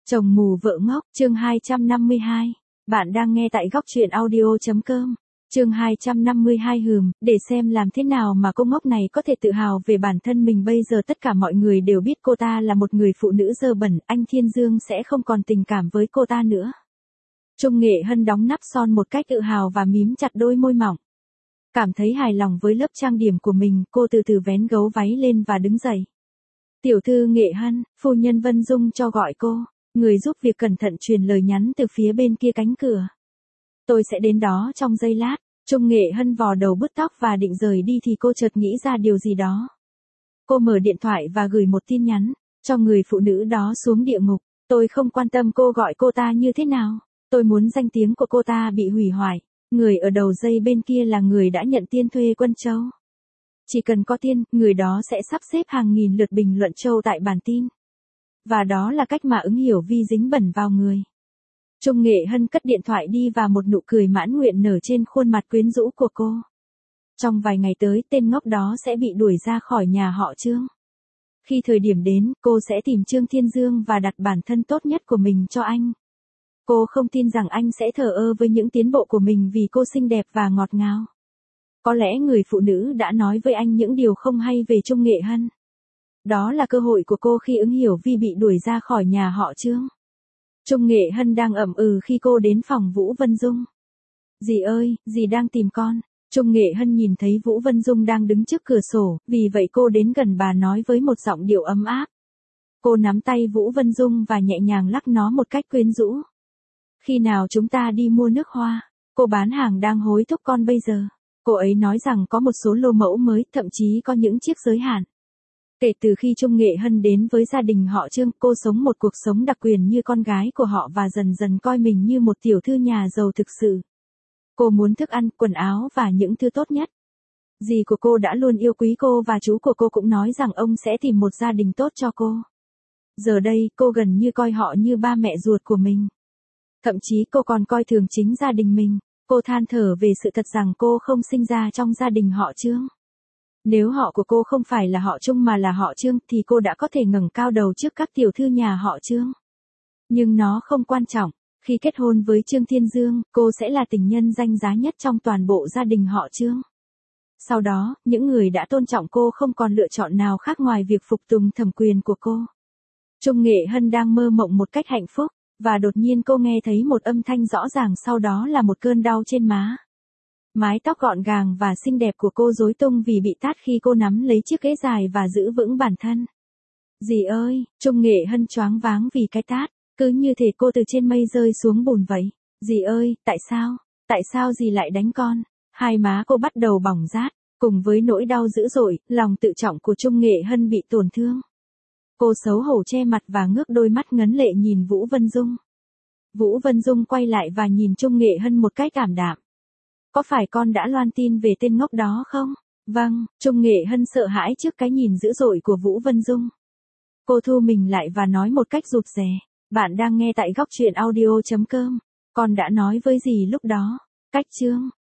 Chồng mù vợ ngốc, chương 252. Bạn đang nghe tại góc truyện audio.com. Chương 252 để xem làm thế nào mà cô ngốc này có thể tự hào về bản thân mình. Bây giờ tất cả mọi người đều biết cô ta là một người phụ nữ dơ bẩn, anh Thiên Dương sẽ không còn tình cảm với cô ta nữa. Trung Nghệ Hân đóng nắp son một cách tự hào và mím chặt đôi môi mỏng. Cảm thấy hài lòng với lớp trang điểm của mình, cô từ từ vén gấu váy lên và đứng dậy. Tiểu thư Nghệ Hân, phu nhân Vân Dung cho gọi cô. Người giúp việc cẩn thận truyền lời nhắn từ phía bên kia cánh cửa. Tôi sẽ đến đó trong giây lát. Trung Nghệ Hân vò đầu bứt tóc và định rời đi thì cô chợt nghĩ ra điều gì đó. Cô mở điện thoại và gửi một tin nhắn cho người phụ nữ đó xuống địa ngục. Tôi không quan tâm cô gọi cô ta như thế nào. Tôi muốn danh tiếng của cô ta bị hủy hoại. Người ở đầu dây bên kia là người đã nhận tiền thuê Quân Châu. Chỉ cần có tiền, người đó sẽ sắp xếp hàng nghìn lượt bình luận Châu tại bản tin. Và đó là cách mà ứng hiểu vi dính bẩn vào người. Trung Nghệ Hân cất điện thoại đi và một nụ cười mãn nguyện nở trên khuôn mặt quyến rũ của cô. Trong vài ngày tới, tên ngốc đó sẽ bị đuổi ra khỏi nhà họ Trương. Khi thời điểm đến, cô sẽ tìm Trương Thiên Dương và đặt bản thân tốt nhất của mình cho anh. Cô không tin rằng anh sẽ thờ ơ với những tiến bộ của mình vì cô xinh đẹp và ngọt ngào. Có lẽ người phụ nữ đã nói với anh những điều không hay về Trung Nghệ Hân. Đó là cơ hội của cô khi ứng hiểu vi bị đuổi ra khỏi nhà họ Trương. Trung Nghệ Hân đang ậm ừ khi cô đến phòng Vũ Vân Dung. Dì ơi, dì đang tìm con. Trung Nghệ Hân nhìn thấy Vũ Vân Dung đang đứng trước cửa sổ, vì vậy cô đến gần bà nói với một giọng điệu ấm áp. Cô nắm tay Vũ Vân Dung và nhẹ nhàng lắc nó một cách quyến rũ. Khi nào chúng ta đi mua nước hoa? Cô bán hàng đang hối thúc con bây giờ. Cô ấy nói rằng có một số lô mẫu mới, thậm chí có những chiếc giới hạn. Kể từ khi Trung Nghệ Hân đến với gia đình họ Trương, cô sống một cuộc sống đặc quyền như con gái của họ và dần dần coi mình như một tiểu thư nhà giàu thực sự. Cô muốn thức ăn, quần áo và những thứ tốt nhất. Dì của cô đã luôn yêu quý cô và chú của cô cũng nói rằng ông sẽ tìm một gia đình tốt cho cô. Giờ đây, cô gần như coi họ như ba mẹ ruột của mình. Thậm chí cô còn coi thường chính gia đình mình. Cô than thở về sự thật rằng cô không sinh ra trong gia đình họ Trương. Nếu họ của cô không phải là họ Trung mà là họ Trương thì cô đã có thể ngẩng cao đầu trước các tiểu thư nhà họ Trương. Nhưng nó không quan trọng. Khi kết hôn với Trương Thiên Dương, cô sẽ là tình nhân danh giá nhất trong toàn bộ gia đình họ Trương. Sau đó, những người đã tôn trọng cô không còn lựa chọn nào khác ngoài việc phục tùng thẩm quyền của cô. Trung Nghệ Hân đang mơ mộng một cách hạnh phúc, và đột nhiên cô nghe thấy một âm thanh rõ ràng, sau đó là một cơn đau trên má. Mái tóc gọn gàng và xinh đẹp của cô rối tung vì bị tát khi cô nắm lấy chiếc ghế dài và giữ vững bản thân. Dì ơi, Trung Nghệ Hân choáng váng vì cái tát, cứ như thể cô từ trên mây rơi xuống bùn vậy. Dì ơi, tại sao dì lại đánh con? Hai má cô bắt đầu bỏng rát, cùng với nỗi đau dữ dội, lòng tự trọng của Trung Nghệ Hân bị tổn thương. Cô xấu hổ che mặt và ngước đôi mắt ngấn lệ nhìn Vũ Vân Dung. Vũ Vân Dung quay lại và nhìn Trung Nghệ Hân một cách ảm đạm. Có phải con đã loan tin về tên ngốc đó không? Vâng, Trung Nghệ Hân sợ hãi trước cái nhìn dữ dội của Vũ Vân Dung. Cô thu mình lại và nói một cách rụt rè. Bạn đang nghe tại góc truyện audio.com. Con đã nói với dì lúc đó. Cách Trương,